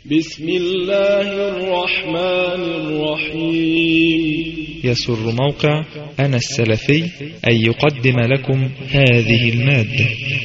بسم الله الرحمن الرحيم. يسر موقع أنا السلفي أن يقدم لكم هذه المادة.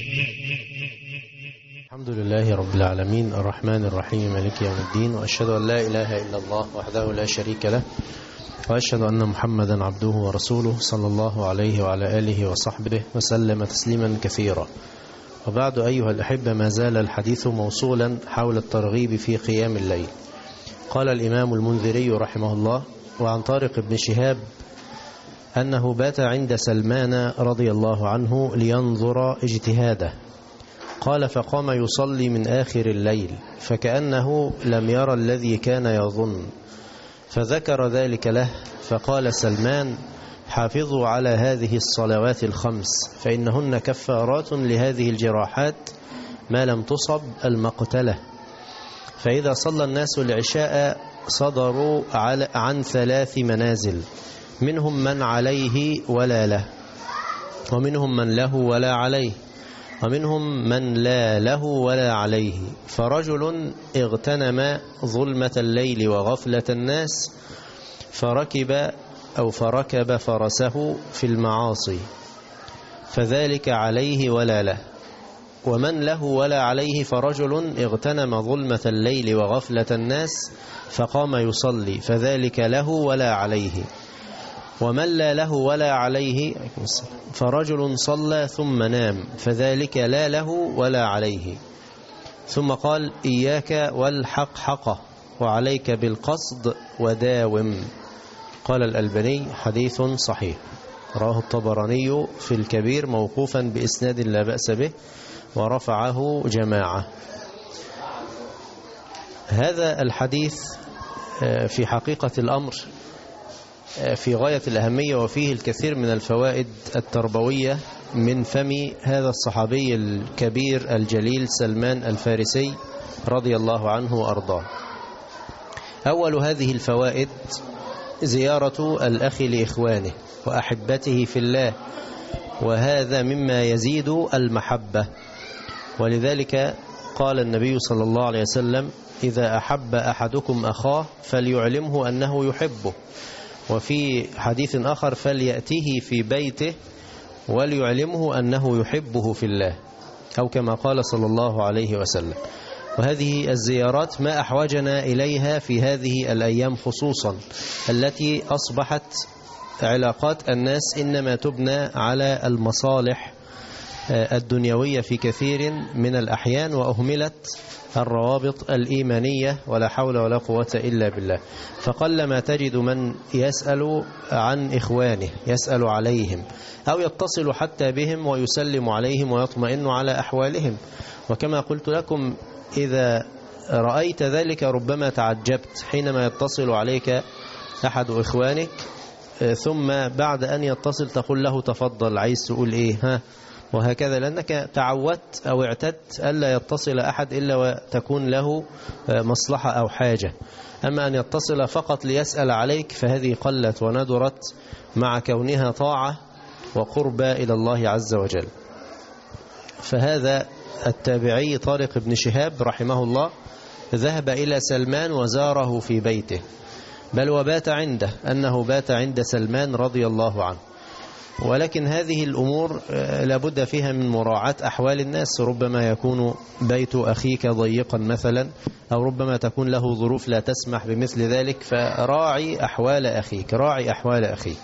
الحمد لله رب العالمين الرحمن الرحيم مالك يوم الدين، وأشهد أن لا إله إلا الله وحده لا شريك له، وأشهد أن محمدا عبده ورسوله صلى الله عليه وعلى آله وصحبه وسلم تسليما كثيرا. وبعد أيها الأحبة، ما زال الحديث موصولا حول الترغيب في قيام الليل. قال الإمام المنذري رحمه الله: وعن طارق بن شهاب أنه بات عند سلمان رضي الله عنه لينظر اجتهاده. قال: فقام يصلي من آخر الليل فكأنه لم يرى الذي كان يظن، فذكر ذلك له، فقال سلمان: حافظوا على هذه الصلوات الخمس فإنهن كفارات لهذه الجراحات ما لم تصب المقتلة. فإذا صلى الناس العشاء صدروا عن 3 منازل، منهم من عليه ولا له، ومنهم من له ولا عليه، ومنهم من لا له ولا عليه. فرجل اغتنم ظلمة الليل وغفلة الناس فركب فرسه في المعاصي، فذلك عليه ولا له. ومن له ولا عليه فرجل اغتنم ظلمة الليل وغفلة الناس فقام يصلي، فذلك له ولا عليه. ومن لا له ولا عليه فرجل صلى ثم نام، فذلك لا له ولا عليه. ثم قال: إياك والحقحقة وعليك بالقصد وداوم. قال الألباني: حديث صحيح. رواه الطبراني في الكبير موقوفا بإسناد لا بأس به، ورفعه جماعة. هذا الحديث في حقيقة الأمر في غاية الأهمية، وفيه الكثير من الفوائد التربوية من فم هذا الصحابي الكبير الجليل سلمان الفارسي رضي الله عنه وأرضاه. أول هذه الفوائد زيارة الأخ لإخوانه وأحبته في الله، وهذا مما يزيد المحبة. ولذلك قال النبي صلى الله عليه وسلم: إذا أحب أحدكم أخاه فليعلمه أنه يحبه. وفي حديث آخر: فليأته في بيته وليعلمه أنه يحبه في الله، أو كما قال صلى الله عليه وسلم. وهذه الزيارات ما أحوجنا إليها في هذه الأيام خصوصا، التي أصبحت علاقات الناس إنما تبنى على المصالح الدنيوية في كثير من الأحيان، وأهملت الروابط الإيمانية، ولا حول ولا قوة إلا بالله. فقلما تجد من يسأل عن إخوانه، يسأل عليهم، أو يتصل حتى بهم ويسلم عليهم ويطمئن على أحوالهم. وكما قلت لكم، إذا رأيت ذلك ربما تعجبت حينما يتصل عليك أحد إخوانك، ثم بعد أن يتصل تقول له: تفضل، عايز تقول إيه؟ ها؟ وهكذا، لأنك تعودت أو اعتدت ألا يتصل أحد إلا وتكون له مصلحة أو حاجة. أما أن يتصل فقط ليسأل عليك فهذه قلت وندرت مع كونها طاعة وقربى إلى الله عز وجل. فهذا التابعي طارق بن شهاب رحمه الله ذهب إلى سلمان وزاره في بيته، بل وبات عنده، أنه بات عند سلمان رضي الله عنه. ولكن هذه الأمور لابد فيها من مراعاة أحوال الناس. ربما يكون بيت أخيك ضيقا مثلا، أو ربما تكون له ظروف لا تسمح بمثل ذلك، فراعي أحوال أخيك، راعي أحوال أخيك.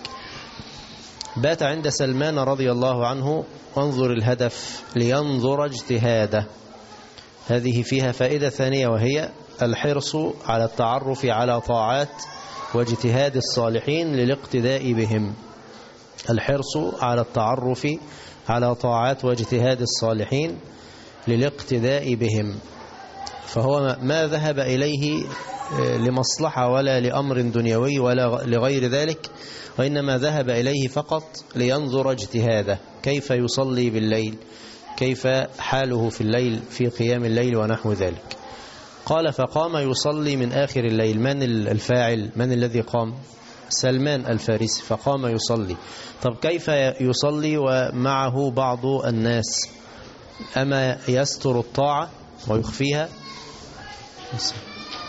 بات عند سلمان رضي الله عنه. وانظر الهدف: لينظر اجتهاده. هذه فيها فائدة ثانية، وهي الحرص على التعرف على طاعات واجتهاد الصالحين للاقتداء بهم. الحرص على التعرف على طاعات واجتهاد الصالحين للاقتداء بهم. فهو ما ذهب إليه لمصلحة ولا لأمر دنيوي ولا لغير ذلك، وإنما ذهب إليه فقط لينظر اجتهاده، كيف يصلي بالليل، كيف حاله في الليل في قيام الليل ونحو ذلك. قال: فقام يصلي من آخر الليل. من الفاعل؟ من الذي قام؟ سلمان الفارسي. فقام يصلي. طب كيف يصلي ومعه بعض الناس؟ أما يستر الطاعة ويخفيها؟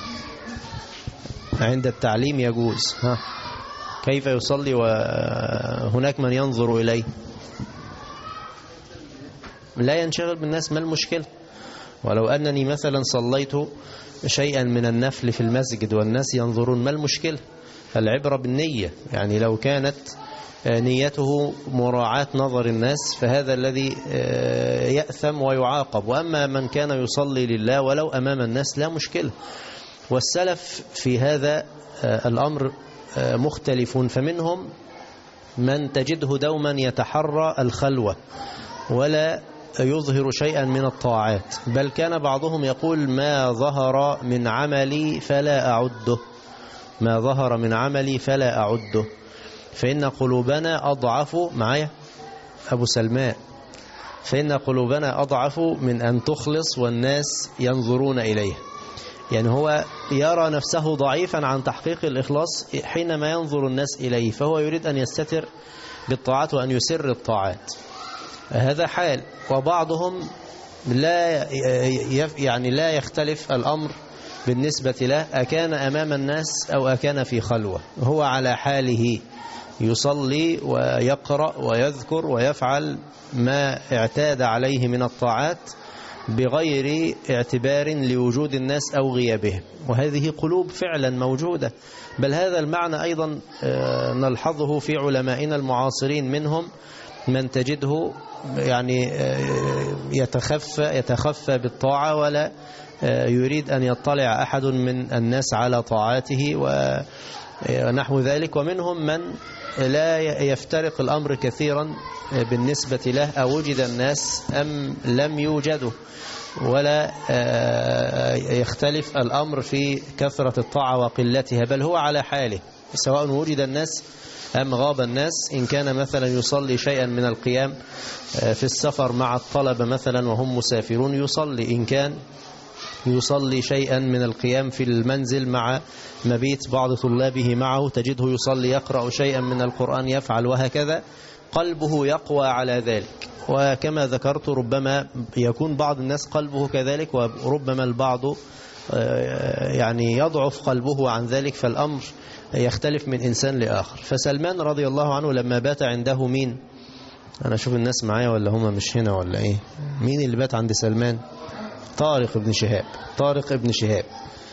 عند التعليم يجوز. كيف يصلي وهناك من ينظر إليه؟ لا ينشغل بالناس، ما المشكلة؟ ولو أنني مثلا صليت شيئا من النفل في المسجد والناس ينظرون، ما المشكلة؟ العبرة بالنية. يعني لو كانت نيته مراعاة نظر الناس فهذا الذي يأثم ويعاقب، وأما من كان يصلي لله ولو أمام الناس لا مشكلة. والسلف في هذا الأمر مختلفون، فمنهم من تجده دوما يتحرى الخلوة ولا يظهر شيئا من الطاعات، بل كان بعضهم يقول ما ظهر من عملي فلا أعده، ما ظهر من عملي فلا أعده، فإن قلوبنا أضعف معايا أبو سلمان، فإن قلوبنا أضعف من أن تخلص والناس ينظرون إليه. يعني هو يرى نفسه ضعيفا عن تحقيق الإخلاص حينما ينظر الناس إليه، فهو يريد أن يستتر بالطاعات وأن يسر الطاعات، هذا حال. وبعضهم لا يختلف الأمر بالنسبة له، أكان أمام الناس أو أكان في خلوة، هو على حاله يصلي ويقرأ ويذكر ويفعل ما اعتاد عليه من الطاعات بغير اعتبار لوجود الناس أو غيابهم، وهذه قلوب فعلا موجودة. بل هذا المعنى أيضا نلحظه في علمائنا المعاصرين، منهم من تجده يعني يتخفى بالطاعة ولا يريد أن يطلع أحد من الناس على طاعاته ونحو ذلك، ومنهم من لا يفترق الأمر كثيرا بالنسبة له أو وجد الناس أم لم يوجدوا، ولا يختلف الأمر في كثرة الطاعة وقلتها، بل هو على حاله سواء وجد الناس أم غاب الناس. إن كان مثلا يصلي شيئا من القيام في السفر مع الطلبة مثلا وهم مسافرون يصلي، إن كان يصلي شيئا من القيام في المنزل مع مبيت بعض طلابه معه تجده يصلي، يقرأ شيئا من القرآن يفعل، وهكذا قلبه يقوى على ذلك. وكما ذكرت ربما يكون بعض الناس قلبه كذلك، وربما البعض يعني يضعف قلبه عن ذلك، فالأمر يختلف من إنسان لآخر. فسلمان رضي الله عنه لما بات عنده مين؟ أنا أشوف الناس معايا ولا هما مش هنا ولا إيه؟ مين اللي بات عند سلمان؟ طارق ابن شهاب.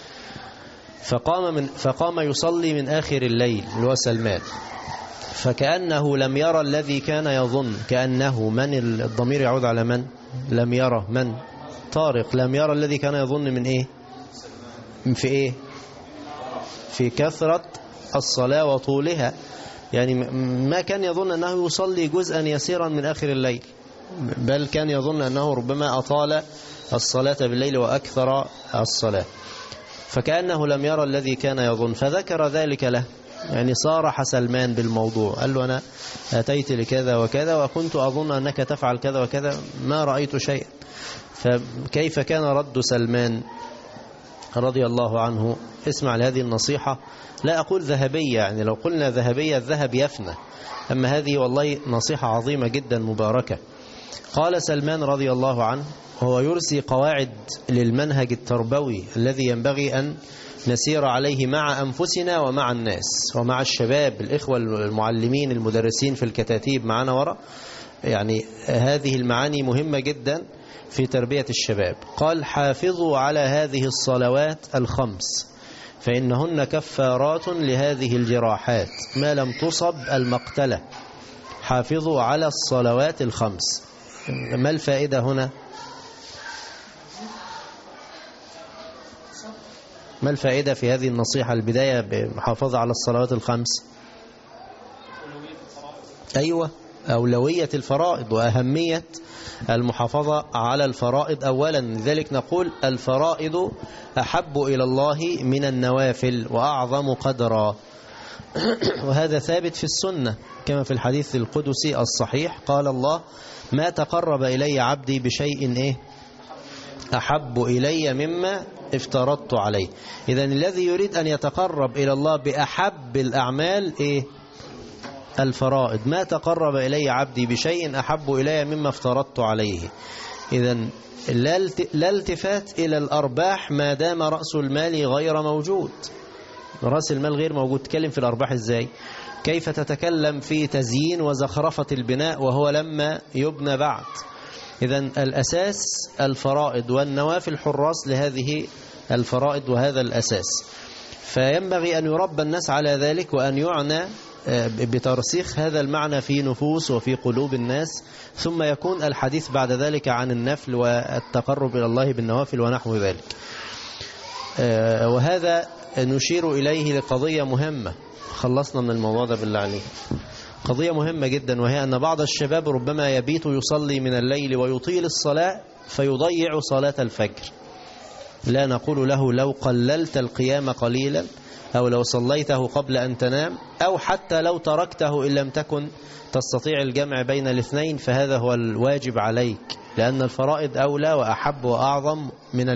فقام يصلي من آخر الليل اللي هو سلمان، فكأنه لم يرى الذي كان يظن، كأنه من الضمير يعود على من؟ لم يرى من؟ طارق لم يرى الذي كان يظن من إيه؟ في إيه؟ في كثرة الصلاة وطولها، يعني ما كان يظن أنه يصلي جزءا يسيرا من آخر الليل، بل كان يظن أنه ربما أطال الصلاة بالليل وأكثر الصلاة، فكأنه لم يرى الذي كان يظن، فذكر ذلك له، يعني صارح سلمان بالموضوع، قال له أنا أتيت لكذا وكذا وكنت أظن أنك تفعل كذا وكذا ما رأيت شيئا. فكيف كان رد سلمان رضي الله عنه؟ اسمع لهذه النصيحة، لا أقول ذهبية، يعني لو قلنا ذهبية الذهب يفنى، أما هذه والله نصيحة عظيمة جدا مباركة. قال سلمان رضي الله عنه هو يرسي قواعد للمنهج التربوي الذي ينبغي أن نسير عليه مع أنفسنا ومع الناس ومع الشباب، الإخوة المعلمين المدرسين في الكتاتيب معنا وراء، يعني هذه المعاني مهمة جدا في تربية الشباب. قال حافظوا على هذه الصلوات الخمس فإنهن كفارات لهذه الجراحات ما لم تصب المقتلة. حافظوا على الصلوات الخمس، ما الفائدة هنا؟ ما الفائدة في هذه النصيحة البداية بمحافظة على الصلوات الخمس؟ أيوة، أولوية الفرائض وأهمية المحافظة على الفرائض أولا، لذلك نقول الفرائض أحب إلى الله من النوافل وأعظم قدرا، وهذا ثابت في السنة كما في الحديث القدسي الصحيح، قال الله ما تقرب إلي عبدي بشيء أحب إلي مما افترضت عليه. إذن الذي يريد أن يتقرب إلى الله بأحب الأعمال الفرائض، ما تقرب إلي عبدي بشيء أحب إلي مما افترضت عليه. إذن لا التفات إلى الأرباح ما دام رأس المال غير موجود، رأس المال غير موجود. تتكلم في الأرباح إزاي؟ كيف تتكلم في تزيين وزخرفة البناء وهو لما يبنى بعد؟ إذن الأساس الفرائض، والنوافل حراس لهذه الفرائض وهذا الأساس. فينبغي أن يربى الناس على ذلك، وأن يعنى بترسيخ هذا المعنى في نفوس وفي قلوب الناس، ثم يكون الحديث بعد ذلك عن النفل والتقرب إلى الله بالنوافل ونحو ذلك. وهذا نشير إليه لقضية مهمة. خلصنا من الموضوع ده بالله عليك. قضية مهمة جدا، وهي أن بعض الشباب ربما يبيت يصلي من الليل ويطيل الصلاة فيضيع صلاة الفجر. لا نقول له لو قللت القيام قليلا، أو لو صليته قبل أن تنام، أو حتى لو تركته إن لم تكن تستطيع الجمع بين الاثنين، فهذا هو الواجب عليك، لأن الفرائض أولى وأحب وأعظم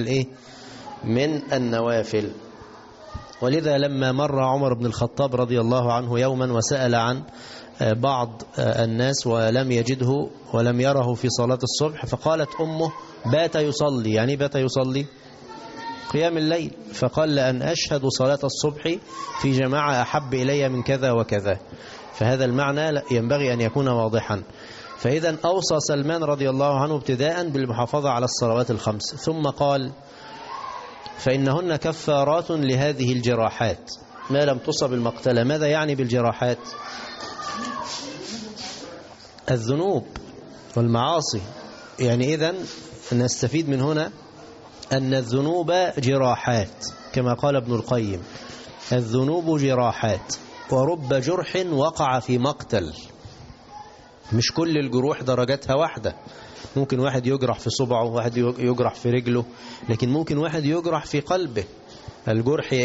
من النوافل. ولذا لما مر عمر بن الخطاب رضي الله عنه يوما وسأل عن بعض الناس ولم يجده ولم يره في صلاة الصبح، فقالت أمه بات يصلي. يعني بات يصلي قيام الليل. فقال لأن أشهد صلاة الصبح في جماعة أحب إلي من كذا وكذا. فهذا المعنى ينبغي أن يكون واضحا. فإذا أوصى سلمان رضي الله عنه ابتداء بالمحافظة على الصلوات الخمس، ثم قال فإنهن كفارات لهذه الجراحات ما لم تصب المقتلة. ماذا يعني بالجراحات؟ الذنوب والمعاصي. يعني إذن نستفيد من هنا أن الذنوب جراحات، كما قال ابن القيم الذنوب جراحات، ورب جرح وقع في مقتل. مش كل الجروح درجاتها واحدة. ممكن واحد يجرح في صبعه، واحد يجرح في رجله، لكن ممكن واحد يجرح في قلبه. الجرح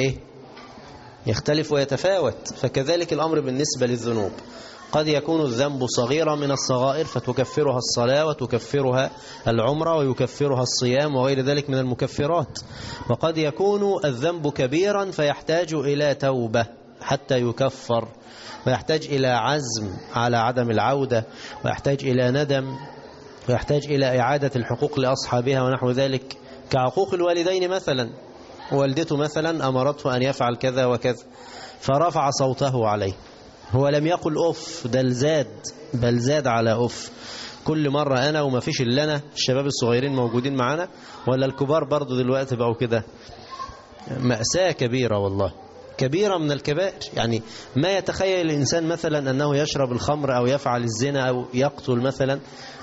يختلف ويتفاوت. فكذلك الأمر بالنسبة للذنوب. قد يكون الذنب صغيرا من الصغائر فتكفرها الصلاة وتكفرها العمرة ويكفرها الصيام وغير ذلك من المكفرات. وقد يكون الذنب كبيرا فيحتاج إلى توبة حتى يكفر، ويحتاج إلى عزم على عدم العودة، ويحتاج إلى ندم، ويحتاج إلى إعادة الحقوق لأصحابها ونحو ذلك، كعقوق الوالدين مثلا. والدته مثلا أمرته أن يفعل كذا وكذا فرفع صوته عليه، هو لم يقل أف، ده بل زاد على أف. كل مرة أنا وما فيش إلا أنا، الشباب الصغيرين موجودين معنا ولا الكبار برضو دلوقتي بقوا كده؟ مأساة كبيرة والله، كبيرة من الكبائر. يعني ما يتخيل الإنسان مثلا أنه يشرب الخمر أو يفعل الزنا أو يقتل مثلا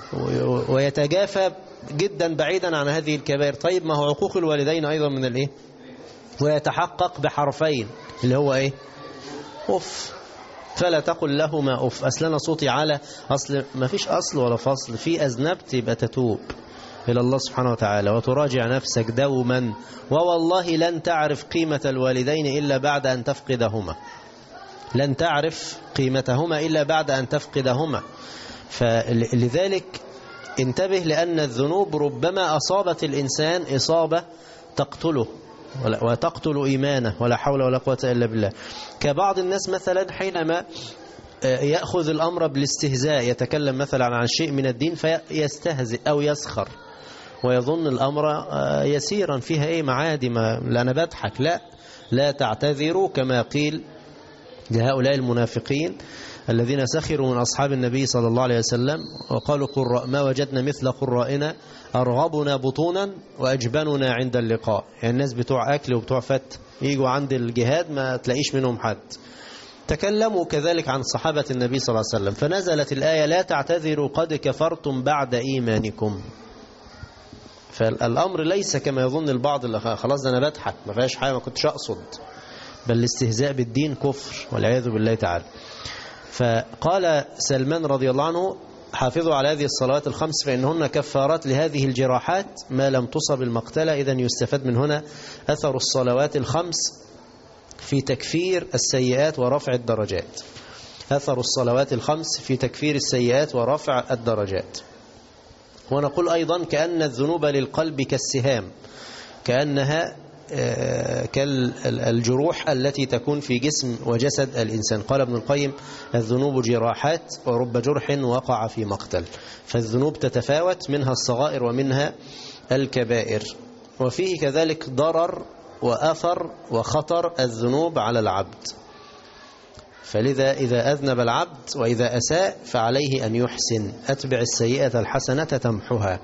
ويتجافى جدا بعيدا عن هذه الكبائر. طيب ما هو عقوق الوالدين أيضا من ويتحقق بحرفين اللي هو أف. فلا تقل لهما أف. أصلنا صوتي على أصل، ما فيش أصل ولا فصل. في أذنبت يبقى تتوب إلى الله سبحانه وتعالى وتراجع نفسك دوما. ووالله لن تعرف قيمة الوالدين إلا بعد أن تفقدهما. لن تعرف قيمتهما إلا بعد أن تفقدهما. فلذلك انتبه، لأن الذنوب ربما أصابت الإنسان إصابة تقتله وتقتل إيمانه، ولا حول ولا قوة إلا بالله. كبعض الناس مثلا حينما يأخذ الأمر بالاستهزاء، يتكلم مثلا عن شيء من الدين فيستهزئ أو يسخر ويظن الأمر يسيرا فيها معادي، لا أنا بضحك. لا تعتذروا كما قيل لهؤلاء المنافقين الذين سخروا من أصحاب النبي صلى الله عليه وسلم وقالوا قراء ما وجدنا مثل قرائنا أرغبنا بطونا وأجبننا عند اللقاء. يعني الناس بتوع أكل وبتوع فت يجوا عند الجهاد ما تلاقيش منهم حد. تكلموا كذلك عن صحابة النبي صلى الله عليه وسلم، فنزلت الآية لا تعتذروا قد كفرتم بعد إيمانكم. فالأمر ليس كما يظن البعض اللي خلاص ده أنا بضحك ما فيهاش حاجة ما كنتش أقصد، بل الاستهزاء بالدين كفر والعياذ بالله تعالى. فقال سلمان رضي الله عنه حافظوا على هذه الصلوات الخمس فإنهن كفارات لهذه الجراحات ما لم تصب المقتلة. إذن يستفاد من هنا أثر الصلوات الخمس في تكفير السيئات ورفع الدرجات. أثر الصلوات الخمس في تكفير السيئات ورفع الدرجات. ونقول أيضا كأن الذنوب للقلب كالسهام، كأنها كالجروح التي تكون في جسم وجسد الإنسان. قال ابن القيم الذنوب جراحات ورب جرح وقع في مقتل. فالذنوب تتفاوت، منها الصغائر ومنها الكبائر. وفيه كذلك ضرر وأثر وخطر الذنوب على العبد. فلذا إذا أذنب العبد وإذا أساء فعليه أن يحسن، أتبع السيئة الحسنة تمحها.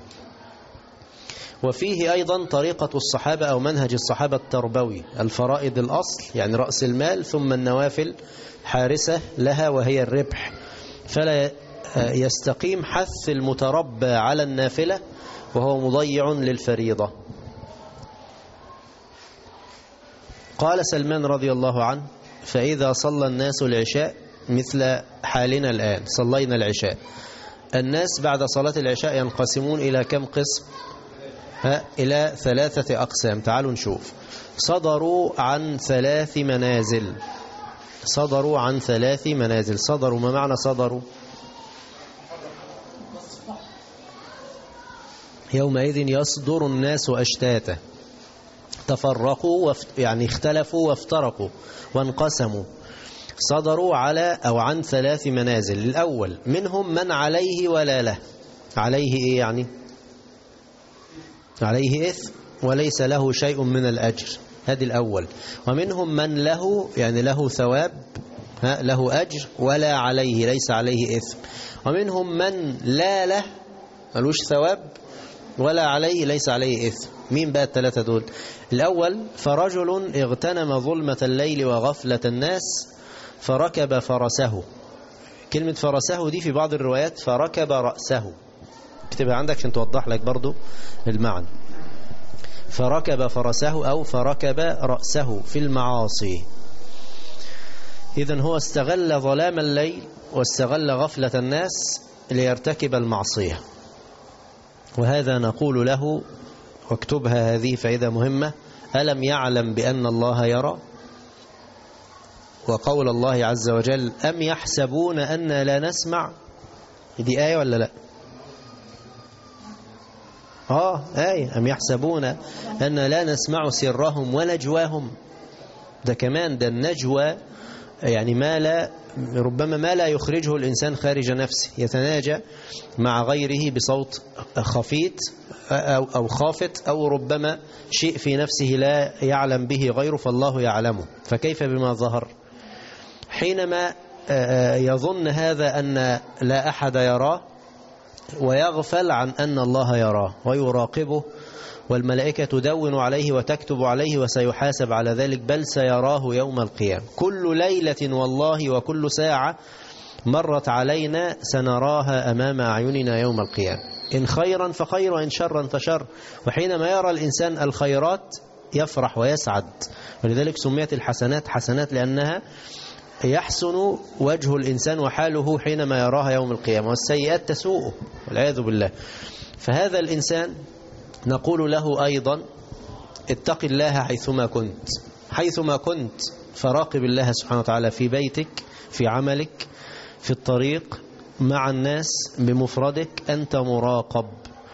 وفيه أيضا طريقة الصحابة أو منهج الصحابة التربوي، الفرائض الأصل يعني رأس المال، ثم النوافل حارسة لها وهي الربح، فلا يستقيم حث المتربى على النافلة وهو مضيع للفريضة. قال سلمان رضي الله عنه: فإذا صلى الناس العشاء مثل حالنا الآن، صلينا العشاء، الناس بعد صلاة العشاء ينقسمون إلى كم قسم؟ إلى 3 أقسام. تعالوا نشوف. صدروا عن 3 منازل. صدروا عن 3 منازل. صدروا، ما معنى صدروا؟ يومئذ يصدر الناس أشتاتا، تفرقوا يعني اختلفوا وافترقوا وانقسموا. صدروا على أو عن 3 منازل. الأول منهم من عليه ولا له. عليه إيه يعني؟ عليه إثم وليس له شيء من الأجر، هذه الأول. ومنهم من له يعني له ثواب، له أجر ولا عليه، ليس عليه إثم. ومنهم من لا له، ملوش ثواب ولا عليه، ليس عليه إثم. مين بقى ال3 دول؟ الأول: فرجل اغتنم ظلمة الليل وغفلة الناس فركب فرسه. كلمة فرسه دي في بعض الروايات فركب رأسه، اكتبها عندك عشان توضح لك برضو المعنى. فركب فرسه أو فركب رأسه في المعاصي. إذن هو استغل ظلام الليل واستغل غفلة الناس ليرتكب المعصية. وهذا نقول له، واكتبها هذه فائدة مهمة: ألم يعلم بأن الله يرى؟ وقول الله عز وجل: أم يحسبون أن لا نسمع. دي آية ولا لا؟ آية. أم يحسبون أن لا نسمع سرهم ونجواهم. ده كمان، ده النجوى يعني ربما ما لا يخرجه الإنسان خارج نفسه، يتناجى مع غيره بصوت خفيت أو خافت، أو ربما شيء في نفسه لا يعلم به غيره فالله يعلمه، فكيف بما ظهر؟ حينما يظن هذا أن لا أحد يراه ويغفل عن أن الله يراه ويراقبه، والملائكة تدون عليه وتكتب عليه وسيحاسب على ذلك، بل سيراه يوم القيامة. كل ليلة والله وكل ساعة مرت علينا سنراها أمام أعيننا يوم القيامة، إن خيرا فخير وإن شرا فشر. وحينما يرى الإنسان الخيرات يفرح ويسعد، ولذلك سميت الحسنات حسنات، لأنها يحسن وجه الإنسان وحاله حينما يراها يوم القيامة، والسيئات تسوءه والعياذ بالله. فهذا الإنسان نقول له أيضا: اتق الله حيثما كنت. حيثما كنت فراقب الله سبحانه وتعالى، في بيتك، في عملك، في الطريق، مع الناس، بمفردك، أنت مراقب.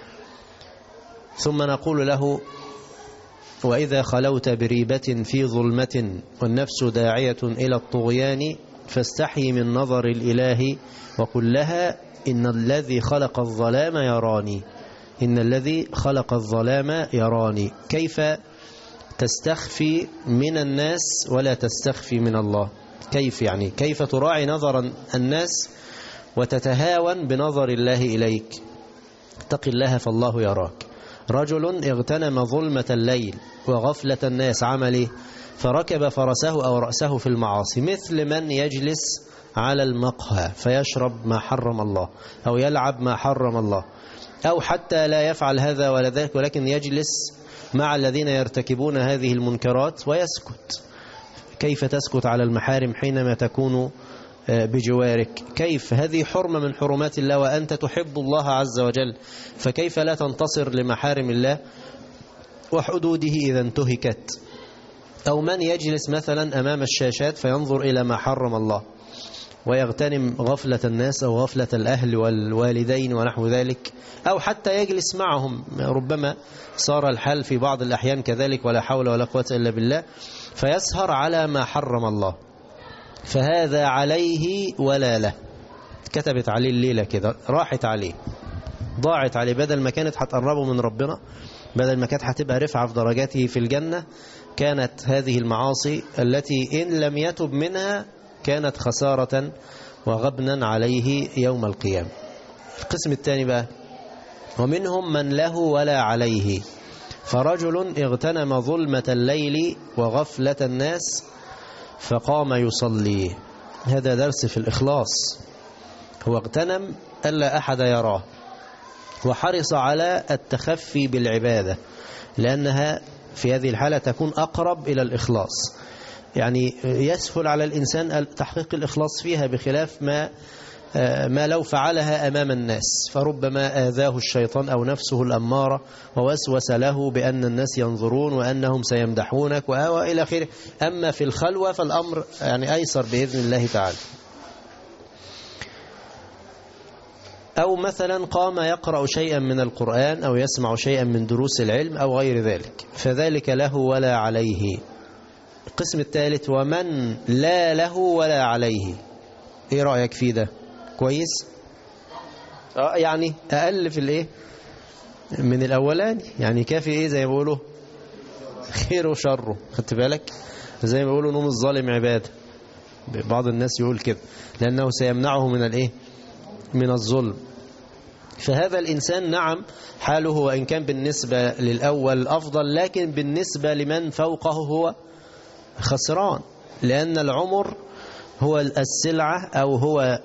ثم نقول له: وإذا خلوت بريبة في ظلمة والنفس داعية إلى الطغيان فاستحي من نظر الإله وقل لها: إن الذي خلق الظلام يراني. إن الذي خلق الظلام يراني. كيف تستخفي من الناس ولا تستخفي من الله؟ كيف يعني؟ كيف تراعي نظر الناس وتتهاون بنظر الله إليك؟ اتق الله فالله يراك. رجل اغتنم ظلمة الليل وغفلة الناس، عمله فركب فرسه أو رأسه في المعاصي، مثل من يجلس على المقهى فيشرب ما حرم الله، أو يلعب ما حرم الله، أو حتى لا يفعل هذا ولا ذاك ولكن يجلس مع الذين يرتكبون هذه المنكرات ويسكت. كيف تسكت على المحارم حينما تكون بجوارك؟ كيف؟ هذه حرمة من حرمات الله وأنت تحب الله عز وجل، فكيف لا تنتصر لمحارم الله وحدوده إذا انتهكت؟ أو من يجلس مثلا أمام الشاشات فينظر إلى ما حرم الله ويغتنم غفلة الناس أو غفلة الأهل والوالدين ونحو ذلك، أو حتى يجلس معهم، ربما صار الحال في بعض الأحيان كذلك، ولا حول ولا قوة إلا بالله، فيسهر على ما حرم الله، فهذا عليه ولا له. كتبت عليه الليلة كده، راحت عليه، ضاعت عليه، بدل ما كانت هتقربه من ربنا بدل ما كانت هتبقى رفعة في درجاته في الجنة، كانت هذه المعاصي التي إن لم يتب منها كانت خسارة وغبنا عليه يوم القيامة. القسم الثاني بقى: ومنهم من له ولا عليه، فرجل اغتنم ظلمة الليل وغفلة الناس فقام يصلي. هذا درس في الإخلاص. هو اغتنم ألا أحد يراه، وحرص على التخفي بالعبادة، لأنها في هذه الحالة تكون أقرب إلى الإخلاص. يعني يسهل على الإنسان تحقيق الإخلاص فيها، بخلاف ما لو فعلها أمام الناس، فربما آذاه الشيطان أو نفسه الأمارة ووسوس له بأن الناس ينظرون وأنهم سيمدحونك وإلى آخره. أما في الخلوة فالأمر يعني أيسر بإذن الله تعالى. أو مثلا قام يقرأ شيئا من القرآن أو يسمع شيئا من دروس العلم أو غير ذلك، فذلك له ولا عليه. القسم الثالث: ومن لا له ولا عليه. إيه رأيك في ده؟ كويس؟ يعني أقل في الإيه من الأولاني، يعني كافي إيه زي ما بيقولوا خير وشره. خدت بالك؟ زي ما بيقولوا نوم الظالم عبادة، بعض الناس يقول كده، لأنه سيمنعه من الإيه من الظلم. فهذا الإنسان نعم حاله وإن كان بالنسبة للأول أفضل، لكن بالنسبة لمن فوقه هو خسران، لأن العمر هو السلعة أو هو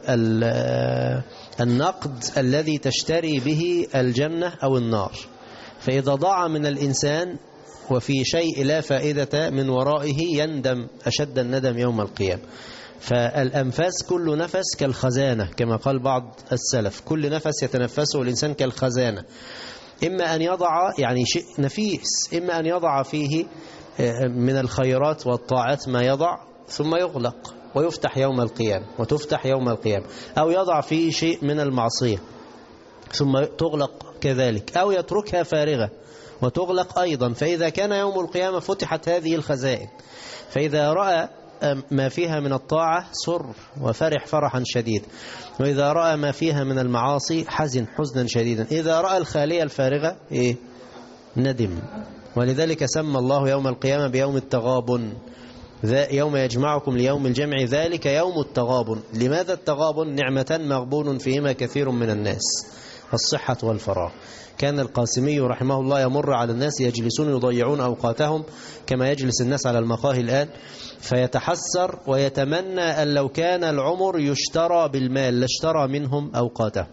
النقد الذي تشتري به الجنة أو النار. فإذا ضاع من الإنسان وفي شيء لا فائدة من ورائه يندم أشد الندم يوم القيامة. فالأنفاس كل نفس كالخزانة كما قال بعض السلف، كل نفس يتنفسه الإنسان كالخزانة، إما أن يضع يعني شيء نفيس، إما أن يضع فيه من الخيرات والطاعات ما يضع ثم يغلق ويفتح يوم القيامة وتفتح يوم القيامة، أو يضع فيه شيء من المعصية ثم تغلق كذلك، أو يتركها فارغة وتغلق أيضا. فإذا كان يوم القيامة فتحت هذه الخزائن، فإذا رأى ما فيها من الطاعة سر وفرح فرحا شديدا، وإذا رأى ما فيها من المعاصي حزن حزنا شديدا. إذا رأى الخالية الفارغة ندم. ولذلك سمى الله يوم القيامة بيوم التغابن، يوم يجمعكم ليوم الجمع ذلك يوم التغابن. لماذا التغابن؟ نعمة مغبون فيهما كثير من الناس، الصحة والفراغ. كان القاسمي رحمه الله يمر على الناس يجلسون يضيعون أوقاتهم كما يجلس الناس على المقاهي الآن، فيتحسر ويتمنى أن لو كان العمر يشترى بالمال لاشترى منهم أوقاته.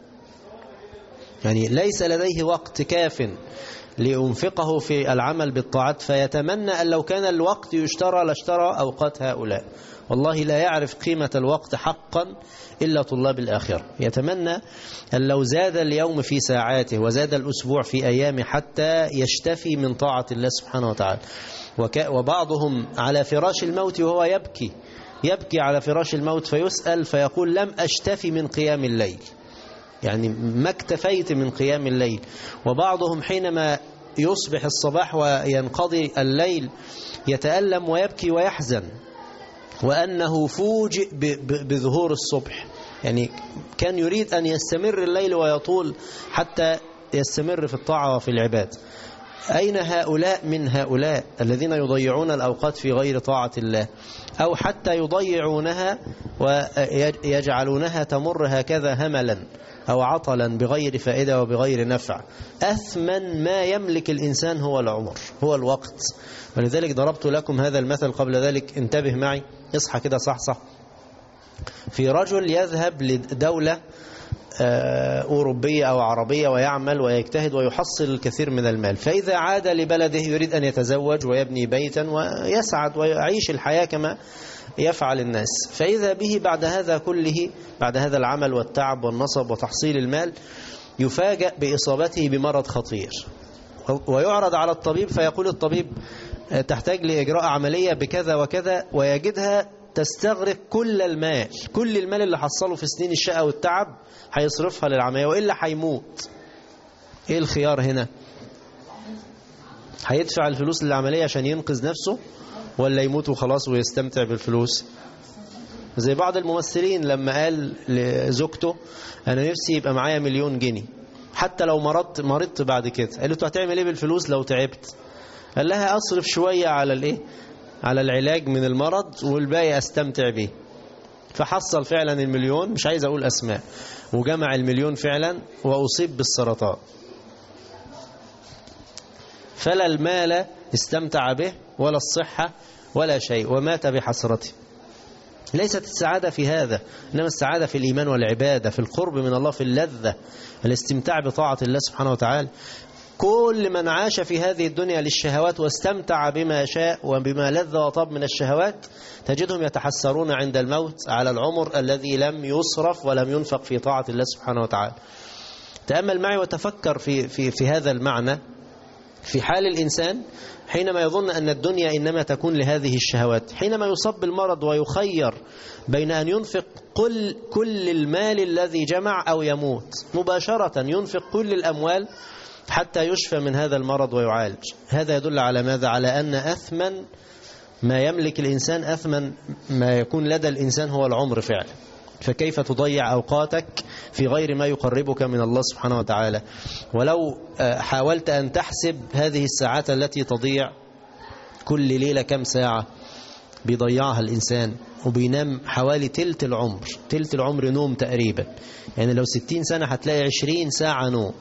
يعني ليس لديه وقت كاف لينفقه في العمل بالطاعات، فيتمنى أن لو كان الوقت يشترى لاشترى أوقات هؤلاء. والله لا يعرف قيمة الوقت حقا إلا طلاب الآخرة. يتمنى أن لو زاد اليوم في ساعاته وزاد الأسبوع في أيامه حتى يشتفي من طاعة الله سبحانه وتعالى. وبعضهم على فراش الموت وهو يبكي على فراش الموت، فيسأل فيقول لم أشتفي من قيام الليل، يعني ما اكتفيت من قيام الليل. وبعضهم حينما يصبح الصباح وينقضي الليل يتألم ويبكي ويحزن، وأنه فوجئ بظهور الصبح. يعني كان يريد أن يستمر الليل ويطول حتى يستمر في الطاعة وفي العباد. أين هؤلاء من هؤلاء الذين يضيعون الأوقات في غير طاعة الله، أو حتى يضيعونها ويجعلونها تمر هكذا هملا أو عطلا بغير فائدة وبغير نفع؟ أثمن ما يملك الإنسان هو العمر، هو الوقت. ولذلك ضربت لكم هذا المثل قبل ذلك، انتبه معي، اصحى كده صح. في رجل يذهب لدولة أوروبية أو عربية ويعمل ويجتهد ويحصل الكثير من المال، فإذا عاد لبلده يريد أن يتزوج ويبني بيتا ويسعد ويعيش الحياة كما يفعل الناس. فإذا به بعد هذا كله، بعد هذا العمل والتعب والنصب وتحصيل المال، يفاجأ بإصابته بمرض خطير، ويعرض على الطبيب فيقول الطبيب تحتاج لإجراء عملية بكذا وكذا، ويجدها تستغرق كل المال اللي حصله في سنين الشقة والتعب هيصرفها للعملية وإلا هيموت. إيه الخيار هنا؟ هيدفع الفلوس للعملية عشان ينقذ نفسه، ولا يموت وخلاص ويستمتع بالفلوس؟ زي بعض الممثلين لما قال لزوجته أنا نفسي يبقى معايا 1,000,000 جنيه، حتى لو مرضت بعد كده. قال له هتعمل ايه بالفلوس لو تعبت؟ قال لها أصرف شوية على الايه، على العلاج من المرض والباقي أستمتع به. فحصل فعلا المليون، مش عايز أقول أسماء، وجمع المليون فعلا وأصيب بالسرطان. فلا المال استمتع به ولا الصحة ولا شيء، ومات بحسرته. ليست السعادة في هذا، إنما السعادة في الإيمان والعبادة، في القرب من الله، في اللذة، الاستمتاع بطاعة الله سبحانه وتعالى. كل من عاش في هذه الدنيا للشهوات واستمتع بما شاء وبما لذ وطاب من الشهوات، تجدهم يتحسرون عند الموت على العمر الذي لم يصرف ولم ينفق في طاعة الله سبحانه وتعالى. تأمل معي وتفكر في هذا المعنى في حال الإنسان حينما يظن أن الدنيا إنما تكون لهذه الشهوات، حينما يصاب بالمرض ويخير بين أن ينفق كل المال الذي جمع أو يموت مباشرة، ينفق كل الأموال حتى يشفى من هذا المرض ويعالج. هذا يدل على ماذا؟ على أن أثمن ما يملك الإنسان، أثمن ما يكون لدى الإنسان هو العمر فعلا. فكيف تضيع أوقاتك في غير ما يقربك من الله سبحانه وتعالى؟ ولو حاولت أن تحسب هذه الساعات التي تضيع كل ليلة، كم ساعة بيضيعها الإنسان؟ وبينام حوالي تلت العمر نوم تقريبا. يعني لو 60 سنة هتلاقي 20 ساعة نوم.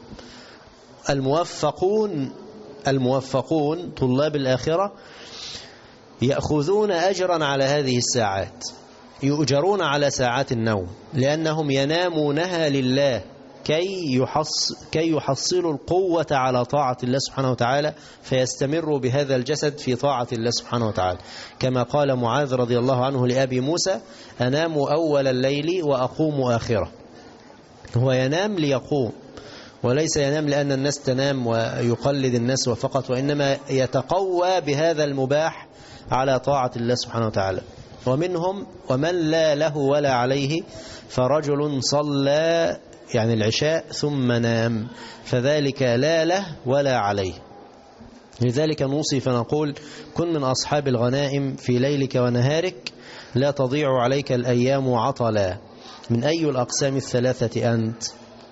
الموفقون طلاب الآخرة يأخذون أجرا على هذه الساعات، يؤجرون على ساعات النوم، لأنهم ينامونها لله كي يحصلوا القوة على طاعة الله سبحانه وتعالى، فيستمروا بهذا الجسد في طاعة الله سبحانه وتعالى. كما قال معاذ رضي الله عنه لأبي موسى: أنام أول الليل وأقوم آخره. هو ينام ليقوم، وليس ينام لأن الناس تنام ويقلد الناس وفقط، وإنما يتقوى بهذا المباح على طاعة الله سبحانه وتعالى. ومنهم ومن لا له ولا عليه، فرجل صلى يعني العشاء ثم نام، فذلك لا له ولا عليه. لذلك نوصي فنقول: كن من أصحاب الغنائم في ليلك ونهارك، لا تضيع عليك الأيام عطلا. من أي الأقسام الثلاثة أنت؟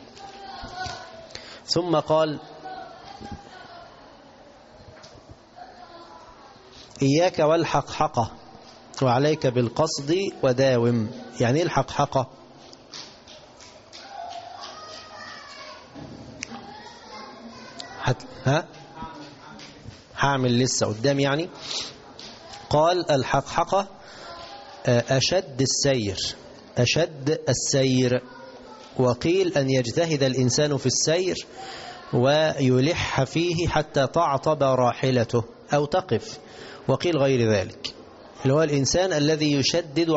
ثم قال: إياك والحقحقة وعليك بالقصد وداوم. يعني ايه الحقحقة؟ هعمل لسه قدام يعني. قال: الحقحقة أشد السير، وقيل أن يجتهد الإنسان في السير ويلح فيه حتى تعطب راحلته أو تقف، وقيل غير ذلك، اللي هو الإنسان الذي يشدد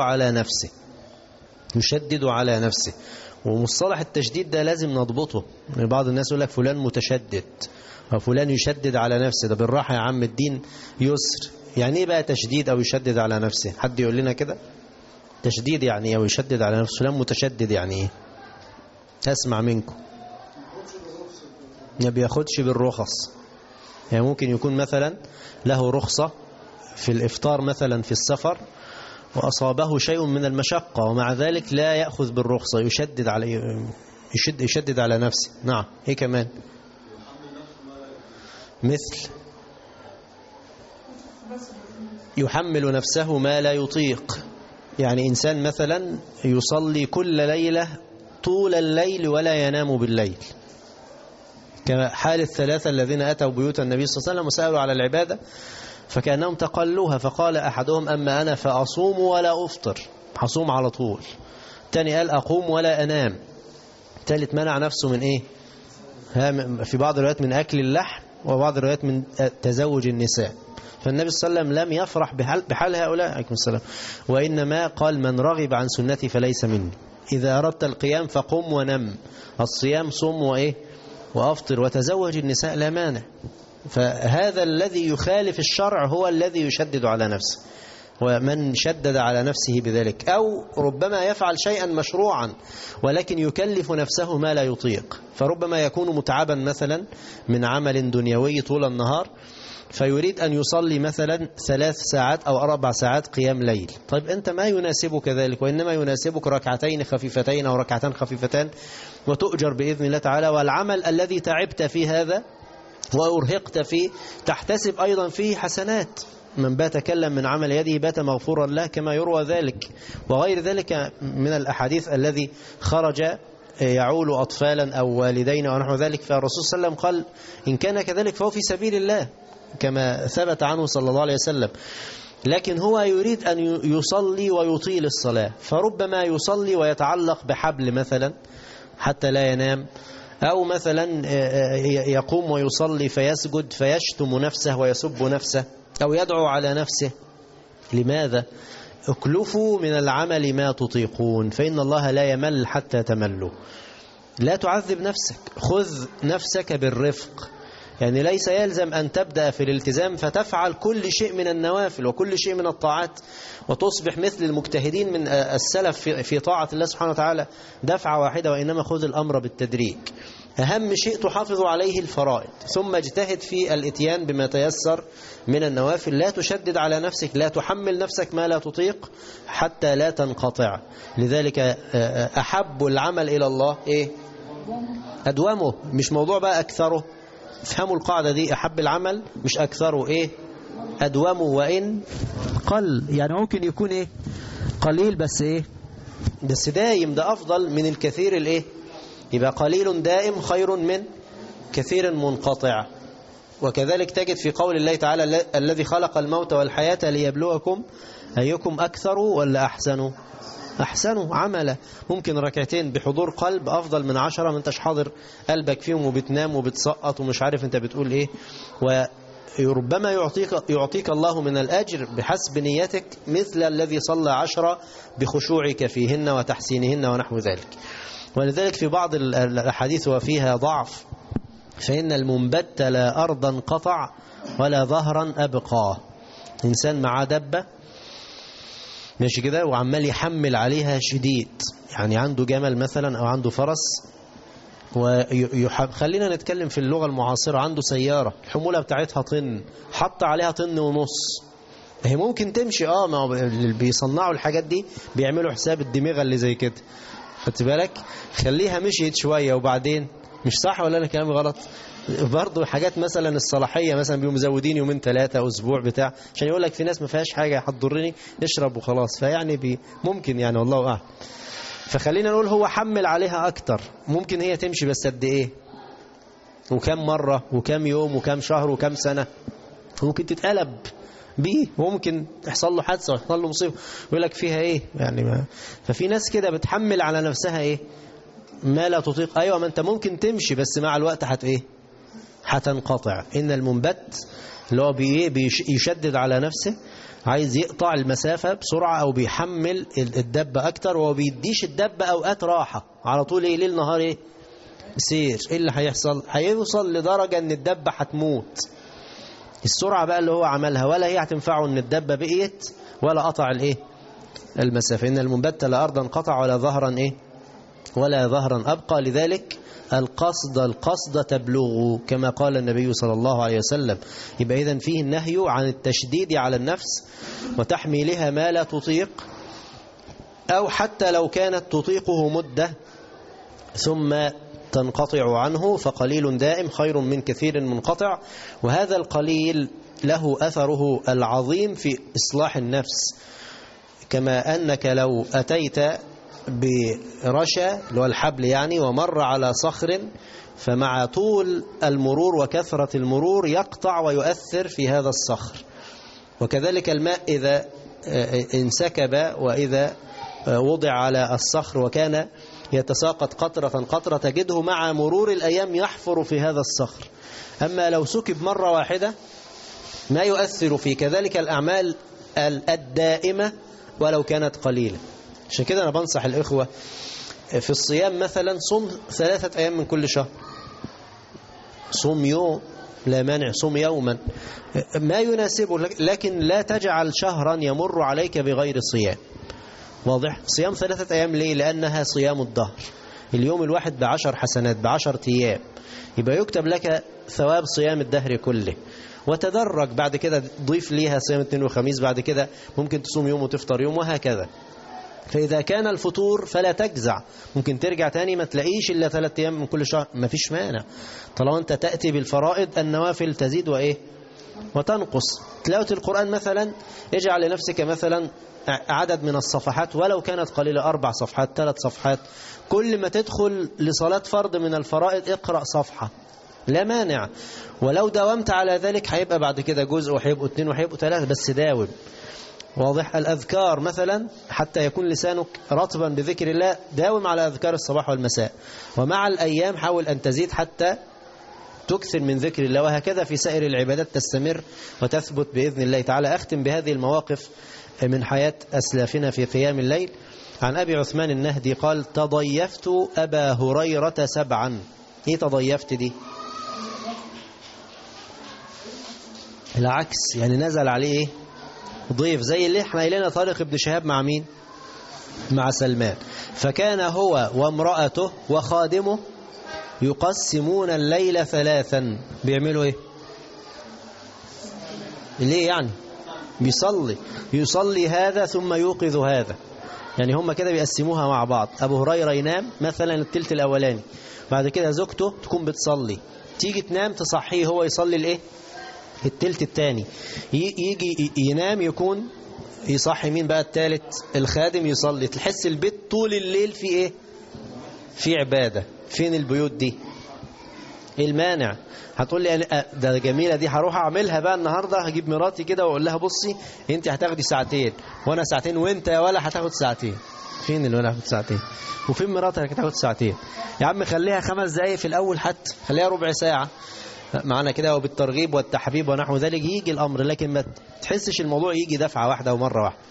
على نفسه. ومصطلح التشديد ده لازم نضبطه. بعض الناس يقول لك فلان متشدد وفلان يشدد على نفسه. ده بالراحة يا عم، الدين يسر. يعني ايه بقى تشديد أو يشدد على نفسه؟ حد يقول لنا كده. تشديد يعني ايه، أو يشدد على نفسه؟ فلان متشدد يعني ايه؟ أسمع منكم. ما بياخدش بالرخص. يعني ممكن يكون مثلا له رخصة في الإفطار مثلا في السفر، وأصابه شيء من المشقة، ومع ذلك لا يأخذ بالرخصة، يشدد على نفسه. نعم. إيه كمان؟ مثل يحمل نفسه ما لا يطيق. يعني إنسان مثلا يصلي كل ليلة طول الليل ولا ينام بالليل، كحال الثلاثة الذين أتوا بيوت النبي صلى الله عليه وسلم وسألوا على العبادة فكأنهم تقلوها، فقال أحدهم: أما أنا فأصوم ولا أفطر، حصوم على طول. الثاني قال: أقوم ولا أنام. الثالث منع نفسه من إيه؟ في بعض الروايات من أكل اللحم، وبعض الروايات من تزوج النساء. فالنبي صلى الله عليه وسلم لم يفرح بحال هؤلاء عليكم السلام، وإنما قال: من رغب عن سنتي فليس مني. إذا أردت القيام فقم ونم، الصيام صم وإيه وأفطر، وتزوج النساء لا مانع. فهذا الذي يخالف الشرع هو الذي يشدد على نفسه. ومن شدد على نفسه بذلك، أو ربما يفعل شيئا مشروعا ولكن يكلف نفسه ما لا يطيق، فربما يكون متعبا مثلا من عمل دنيوي طول النهار، فيريد أن يصلي مثلا 3 ساعات أو 4 ساعات قيام ليل. طيب أنت ما يناسبك ذلك، وإنما يناسبك ركعتين خفيفتين أو ركعتان خفيفتان وتؤجر بإذن الله تعالى. والعمل الذي تعبت في هذا وأرهقت فيه تحتسب أيضا فيه حسنات. من بات كلم من عمل يده بات مغفورا له، كما يروى ذلك وغير ذلك من الأحاديث الذي خرج يعول أطفالا أو والدين ونحو ذلك. فالرسول صلى الله عليه وسلم قال إن كان كذلك فهو في سبيل الله كما ثبت عنه صلى الله عليه وسلم. لكن هو يريد أن يصلي ويطيل الصلاة، فربما يصلي ويتعلق بحبل مثلا حتى لا ينام، أو مثلا يقوم ويصلي فيسجد فيشتم نفسه ويسب نفسه أو يدعو على نفسه. لماذا؟ اكلفوا من العمل ما تطيقون فإن الله لا يمل حتى تملوا. لا تعذب نفسك، خذ نفسك بالرفق. يعني ليس يلزم أن تبدأ في الالتزام فتفعل كل شيء من النوافل وكل شيء من الطاعات وتصبح مثل المجتهدين من السلف في طاعة الله سبحانه وتعالى دفعة واحدة، وإنما خذ الأمر بالتدريج. أهم شيء تحافظ عليه الفرائض، ثم اجتهد في الاتيان بما تيسر من النوافل. لا تشدد على نفسك، لا تحمل نفسك ما لا تطيق حتى لا تنقطع. لذلك أحب العمل إلى الله إيه؟ أدومه، مش موضوع بقى أكثره. افهموا القاعدة دي، أحب العمل مش أكثره إيه؟ أدومه وإن قل. يعني ممكن يكون إيه؟ قليل بس إيه؟ بس دايم، ده أفضل من الكثير الإيه؟ يبقى قليل دائم خير من كثير منقطع. وكذلك تجد في قول الله تعالى الذي خلق الموت والحياة ليبلوكم أيكم أكثر ولا أحسن عملا. ممكن ركعتين بحضور قلب أفضل من 10 ما انتش حاضر قلبك فيهم وبتنام وبتسقط ومش عارف انت بتقول ايه. وربما يعطيك الله من الأجر بحسب نيتك مثل الذي صلى 10 بخشوعك فيهن وتحسينهن ونحو ذلك. ولذلك في بعض الأحاديث وفيها ضعف، فإن المنبت لا أرضا قطع ولا ظهرا أبقى. إنسان معاه دبة ماشي كده وعمال يحمل عليها شديد، يعني عنده جمل مثلا أو عنده فرس، خلينا نتكلم في اللغة المعاصرة، عنده سيارة الحمولة بتاعتها طن، حط عليها 1.5 طن، هي ممكن تمشي ما هو اللي بيصنعوا الحاجات دي بيعملوا حساب الدماغ اللي زي كده، خدت بالك؟ خليها مشيت شوية وبعدين، مش صح ولا أنا كلامي غلط؟ برضو حاجات مثلا الصلاحية مثلا بيبقوا مزودين 2 3 أسبوع بتاع، عشان يقول لك في ناس ما فيهاش حاجة هتضرني اشرب وخلاص، فيعني ممكن يعني والله أعلم. فخلينا نقول هو حمل عليها أكتر، ممكن هي تمشي بس قد إيه وكم مرة وكم يوم وكم شهر وكم سنة، ممكن تتقلب بيه وممكن تحصل له حادثة ويحصل له مصيبة يقول لك فيها إيه يعني ما. ففي ناس كده بتحمل على نفسها إيه ما لا تطيق. أيوة ما أنت ممكن تمشي بس مع الوقت هتنقطع. إن المنبت اللي هو بيشدد على نفسه، عايز يقطع المسافة بسرعة أو بيحمل الدبة أكتر، وهو بيديش الدبة أوقات راحة على طول ليل نهار سير. إيه اللي هيحصل؟ هيوصل لدرجة أن الدبة هتموت. السرعة بقى اللي هو عملها ولا هي هتنفعه أن الدبة بقيت ولا قطع المسافة. إن المنبت لا أرضا قطع ولا ظهرا أبقى. لذلك القصد تبلغ كما قال النبي صلى الله عليه وسلم. يبقى إذن فيه النهي عن التشديد على النفس وتحميلها ما لا تطيق، أو حتى لو كانت تطيقه مدة ثم تنقطع عنه، فقليل دائم خير من كثير منقطع. وهذا القليل له أثره العظيم في إصلاح النفس. كما أنك لو أتيت برشا اللي هو الحبل يعني ومر على صخر، فمع طول المرور وكثرة المرور يقطع ويؤثر في هذا الصخر. وكذلك الماء إذا انسكب وإذا وضع على الصخر وكان يتساقط قطرة تجده مع مرور الأيام يحفر في هذا الصخر. أما لو سكب مرة واحدة ما يؤثر فيه. كذلك الأعمال الدائمة ولو كانت قليلة. عشان كده أنا بنصح الإخوة في الصيام مثلا صوم 3 أيام من كل شهر، صوم يوم لا مانع، صوم يوما ما يناسبه، لكن لا تجعل شهرا يمر عليك بغير صيام. واضح؟ صيام 3 أيام ليه؟ لأنها صيام الدهر. اليوم الواحد ب10 حسنات ب10 أيام، يبقى يكتب لك ثواب صيام الدهر كله. وتدرج بعد كده ضيف ليها صيام اثنين وخميس، بعد كده ممكن تصوم يوم وتفطر يوم وهكذا. فإذا كان الفطور فلا تجزع، ممكن ترجع تاني ما تلاقيش إلا 3 أيام من كل شهر، ما فيش مانع طالما أنت تأتي بالفرائض. النوافل تزيد وإيه وتنقص. تلاوة القرآن مثلا اجعل لنفسك مثلا عدد من الصفحات ولو كانت قليلة، 4 صفحات 3 صفحات. كل ما تدخل لصلاة فرض من الفرائض اقرأ صفحة، لا مانع. ولو داومت على ذلك هيبقى بعد كده جزء وهيبقوا 2 وهيبقوا 3، بس داوم. واضح؟ الأذكار مثلا حتى يكون لسانك رطبا بذكر الله، داوم على أذكار الصباح والمساء، ومع الأيام حاول أن تزيد حتى تكثر من ذكر الله، وهكذا في سائر العبادات تستمر وتثبت بإذن الله تعالى. أختم بهذه المواقف من حياة أسلافنا في قيام الليل. عن أبي عثمان النهدي قال: تضيفت أبا هريرة 7. إيه تضيفت دي؟ العكس، يعني نزل عليه إيه؟ ضيف، زي اللي احنا قايلين طارق بن شهاب مع مين؟ مع سلمان. فكان هو وامرأته وخادمه يقسمون الليل 3. بيعملوا ايه؟ ليه يعني؟ يصلي هذا ثم يوقظ هذا، يعني هم كده بيقسموها مع بعض. أبو هريرة ينام مثلا الثلث الأولاني، بعد كده زوجته تكون بتصلي، تيجي تنام تصحيه هو يصلي الايه؟ الثلث الثاني. يجي ينام يكون يصحي مين بقى؟ الثالث، الخادم يصلي. تحس البيت طول الليل في ايه؟ في عبادة. فين البيوت دي؟ ايه المانع؟ هتقول لي ده جميلة دي، هروح اعملها بقى النهاردة، هجيب مراتي كده واقول لها بصي انت هتاخدي 2 ساعة وانا 2 ساعة، وانت يا ولا هتاخد 2 ساعة. فين اللي ولا هتاخد 2 ساعة؟ وفين مراتك هتاخد 2 ساعة؟ يا عم خليها 5 دقايق في الاول، حتى خليها ربع ساعة معنا كده، وبالترغيب والتحبيب ونحو ذلك يجي الامر، لكن ما تحسش الموضوع يجي دفعة واحدة ومرة واحدة.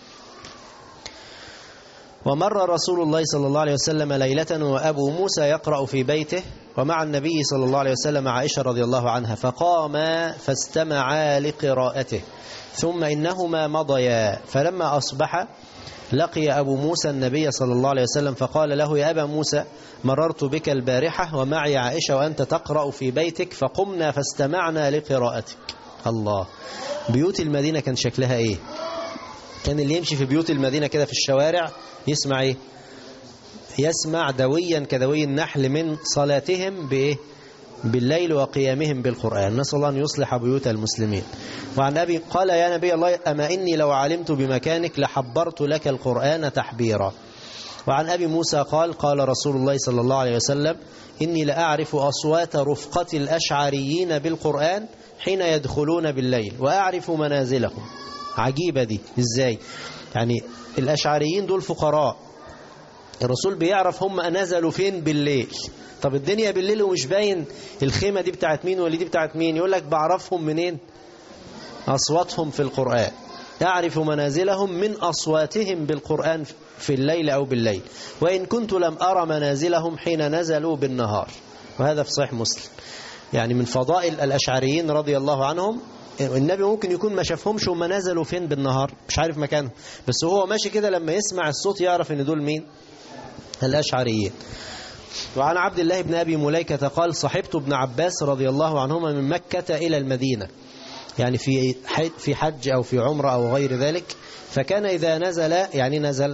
ومر رسول الله صلى الله عليه وسلم ليلة وأبو موسى يقرأ في بيته، ومع النبي صلى الله عليه وسلم عائشة رضي الله عنها، فقاما فاستمعا لقراءته، ثم إنهما مضيا. فلما أصبح لقي أبو موسى النبي صلى الله عليه وسلم فقال له: يا أبا موسى، مررت بك البارحة ومعي عائشة وأنت تقرأ في بيتك، فقمنا فاستمعنا لقراءتك. الله، بيوت المدينة كان شكلها إيه؟ كان اللي يمشي في بيوت المدينة كده في الشوارع يسمع إيه؟ يسمع دويا كدوي النحل من صلاتهم بإيه؟ بالليل وقيامهم بالقرآن. نسأل الله أن يصلح بيوت المسلمين. وعن أبي قال: يا نبي الله، أما إني لو علمت بمكانك لحبرت لك القرآن تحبيرا. وعن أبي موسى قال: قال رسول الله صلى الله عليه وسلم: إني لأعرف أصوات رفقة الأشعريين بالقرآن حين يدخلون بالليل وأعرف منازلهم. عجيبة دي إزاي؟ يعني الأشعريين دول فقراء، الرسول بيعرف هم نزلوا فين بالليل. طب الدنيا بالليل ومش باين الخيمة دي بتاعت مين واللي دي بتاعت مين، يقول لك بعرفهم منين؟ أصواتهم في القرآن. أعرف منازلهم من أصواتهم بالقرآن في الليل أو بالليل، وإن كنت لم أرى منازلهم حين نزلوا بالنهار. وهذا في صحيح مسلم. يعني من فضائل الأشعريين رضي الله عنهم، النبي ممكن يكون ما شافهمش وما نزلوا فين بالنهار، مش عارف مكانهم، بس هو ماشي كده لما يسمع الصوت يعرف ان دول مين؟ الأشعريين. وعن عبد الله بن أبي مليكة قال: صحبت ابن عباس رضي الله عنهما من مكة إلى المدينة، يعني في حج أو في عمرة أو غير ذلك، فكان إذا نزل، يعني نزل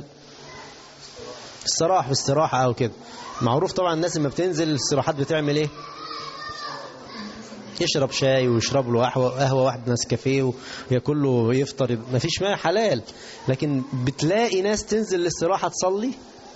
استراحة أو كده، معروف طبعا الناس لما بتنزل الاستراحات بتعمل إيه؟ يشرب شاي ويشرب له قهوة واحد نسكافيه وياكل له ويفطر، ما فيش ماء حلال، لكن بتلاقي ناس تنزل الاستراحة تصلي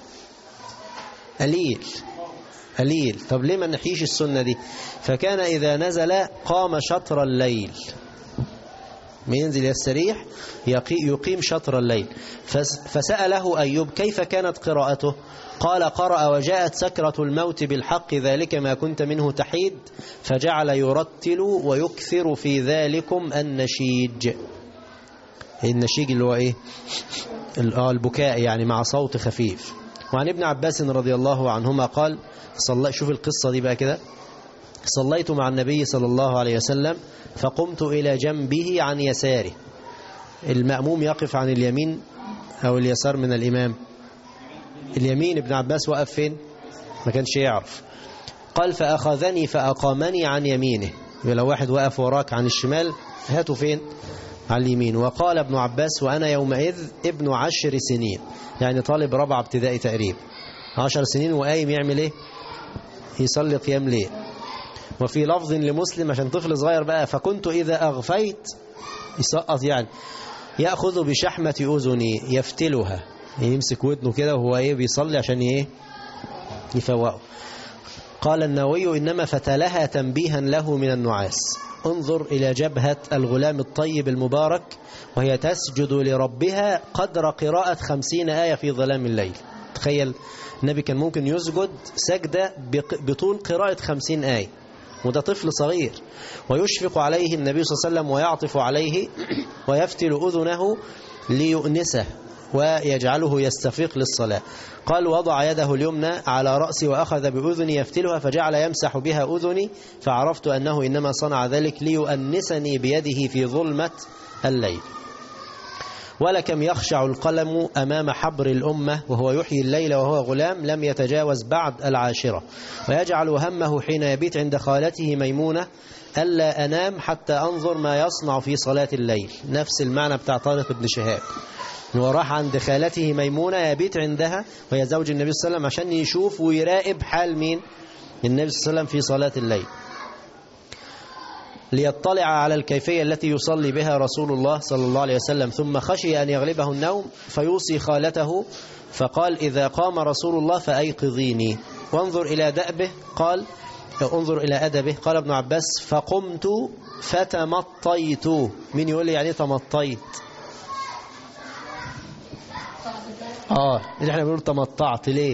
قليل. طب ليه ما نحيش السنة دي؟ فكان إذا نزل قام شطر الليل، ما ينزل يستريح يقيم شطر الليل. فسأله أيوب: كيف كانت قراءته؟ قال: قرأ: وجاءت سكرة الموت بالحق ذلك ما كنت منه تحيد، فجعل يرتل ويكثر في ذلكم النشيج. النشيج اللي هو إيه؟ البكاء، يعني مع صوت خفيف. وعن ابن عباس رضي الله عنهما قال: شوف القصة دي بقى كده: صليت مع النبي صلى الله عليه وسلم فقمت إلى جنبه عن يساره. المأموم يقف عن اليمين أو اليسار من الإمام؟ اليمين. ابن عباس وقف فين؟ ما كانش يعرف. قال: فأخذني فأقامني عن يمينه. ولو واحد وقف وراك عن الشمال هاته فين؟ على اليمين. وقال ابن عباس وأنا يومئذ ابن 10 سنين، يعني طالب رابعة ابتدائي تقريبا، 10 سنين وقايم يعمل ايه؟ يصلي قيام ليل. وفي لفظ لمسلم عشان طفل صغير بقى، فكنت إذا أغفيت، يسقط يعني، يأخذ بشحمة أذني يفتلها، يمسك ودنه كده وهو ايه بيصلي عشان ايه يفوقه. قال النووي إنما فتلها تنبيها له من النعاس. انظر إلى جبهة الغلام الطيب المبارك وهي تسجد لربها قدر قراءة 50 آية في ظلام الليل. تخيل النبي كان ممكن يسجد سجدة بطول قراءة 50 آية، وده طفل صغير، ويشفق عليه النبي صلى الله عليه وسلم ويعطف عليه ويفتل أذنه ليؤنسه ويجعله يستفيق للصلاة. قال وضع يده اليمنى على رأسي وأخذ بأذني يفتلها فجعل يمسح بها أذني، فعرفت أنه إنما صنع ذلك ليؤنسني بيده في ظلمة الليل. ولكم يخشع القلم أمام حبر الأمة وهو يحيي الليل وهو غلام لم يتجاوز بعد 10، ويجعل همه حين يبيت عند خالته ميمونة ألا أنام حتى أنظر ما يصنع في صلاة الليل. نفس المعنى بتاع طارق بن شهاب، وراح عند خالته ميمونة يبيت عندها وهي زوج النبي صلى الله عليه وسلم عشان يشوف ويراقب حال مين؟ النبي صلى الله عليه وسلم في صلاة الليل، ليطلع على الكيفية التي يصلي بها رسول الله صلى الله عليه وسلم. ثم خشي أن يغلبه النوم فيوصي خالته فقال إذا قام رسول الله فأيقظيني. وانظر إلى دأبه، قال انظر إلى أدبه. قال ابن عباس فقمت فتمطيت. مين يقول لي يعني تمطيت؟ اللي احنا بنقول تمطعت ليه؟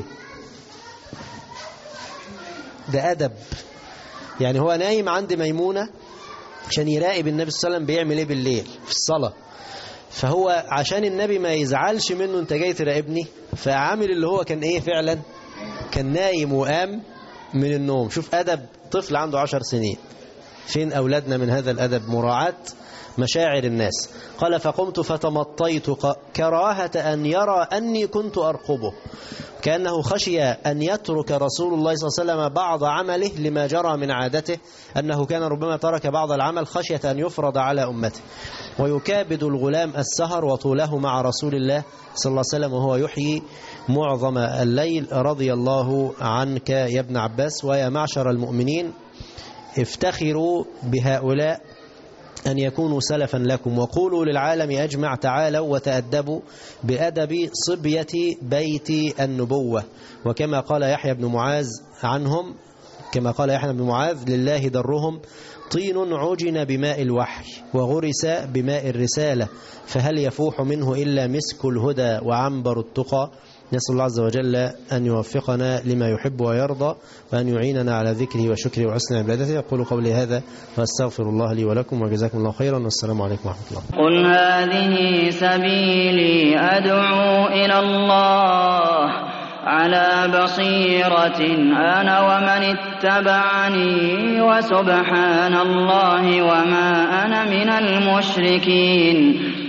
ده أدب، يعني هو نايم عند ميمونة عشان يراقب النبي صلى الله عليه وسلم بيعمل ايه بالليل في الصلاة، فهو عشان النبي ما يزعلش منه انت جاي تراقبني، فعامل اللي هو كان ايه فعلا، كان نايم وقام من النوم. شوف أدب طفل عنده 10 سنين. فين أولادنا من هذا الأدب؟ مراعاة مشاعر الناس. قال فقمت فتمطيت كراهة أن يرى أني كنت أرقبه، كأنه خشي أن يترك رسول الله صلى الله عليه وسلم بعض عمله لما جرى من عادته، أنه كان ربما ترك بعض العمل خشية أن يفرض على أمته. ويكابد الغلام السهر وطوله مع رسول الله صلى الله عليه وسلم وهو يحيي معظم الليل. رضي الله عنك يا ابن عباس. ويا معشر المؤمنين افتخروا بهؤلاء أن يكونوا سلفا لكم، وقولوا للعالم أجمع تعالوا وتأدبوا بأدب صبية بيت النبوة. وكما قال يحيى بن معاذ عنهم، كما قال يحيى بن معاذ لله درهم طين عجن بماء الوحي وغرس بماء الرسالة، فهل يفوح منه إلا مسك الهدى وعنبر التقى. نسأل الله عز وجل أن يوفقنا لما يحب ويرضى، وأن يعيننا على ذكره وشكره وحسن عبادته. أقول قولي هذا وأستغفر الله لي ولكم، وجزاكم الله خيرا، والسلام عليكم ورحمة الله. قل هذه سبيلي أدعو إلى الله على بصيرة أنا ومن اتبعني، وسبحان الله وما أنا من المشركين.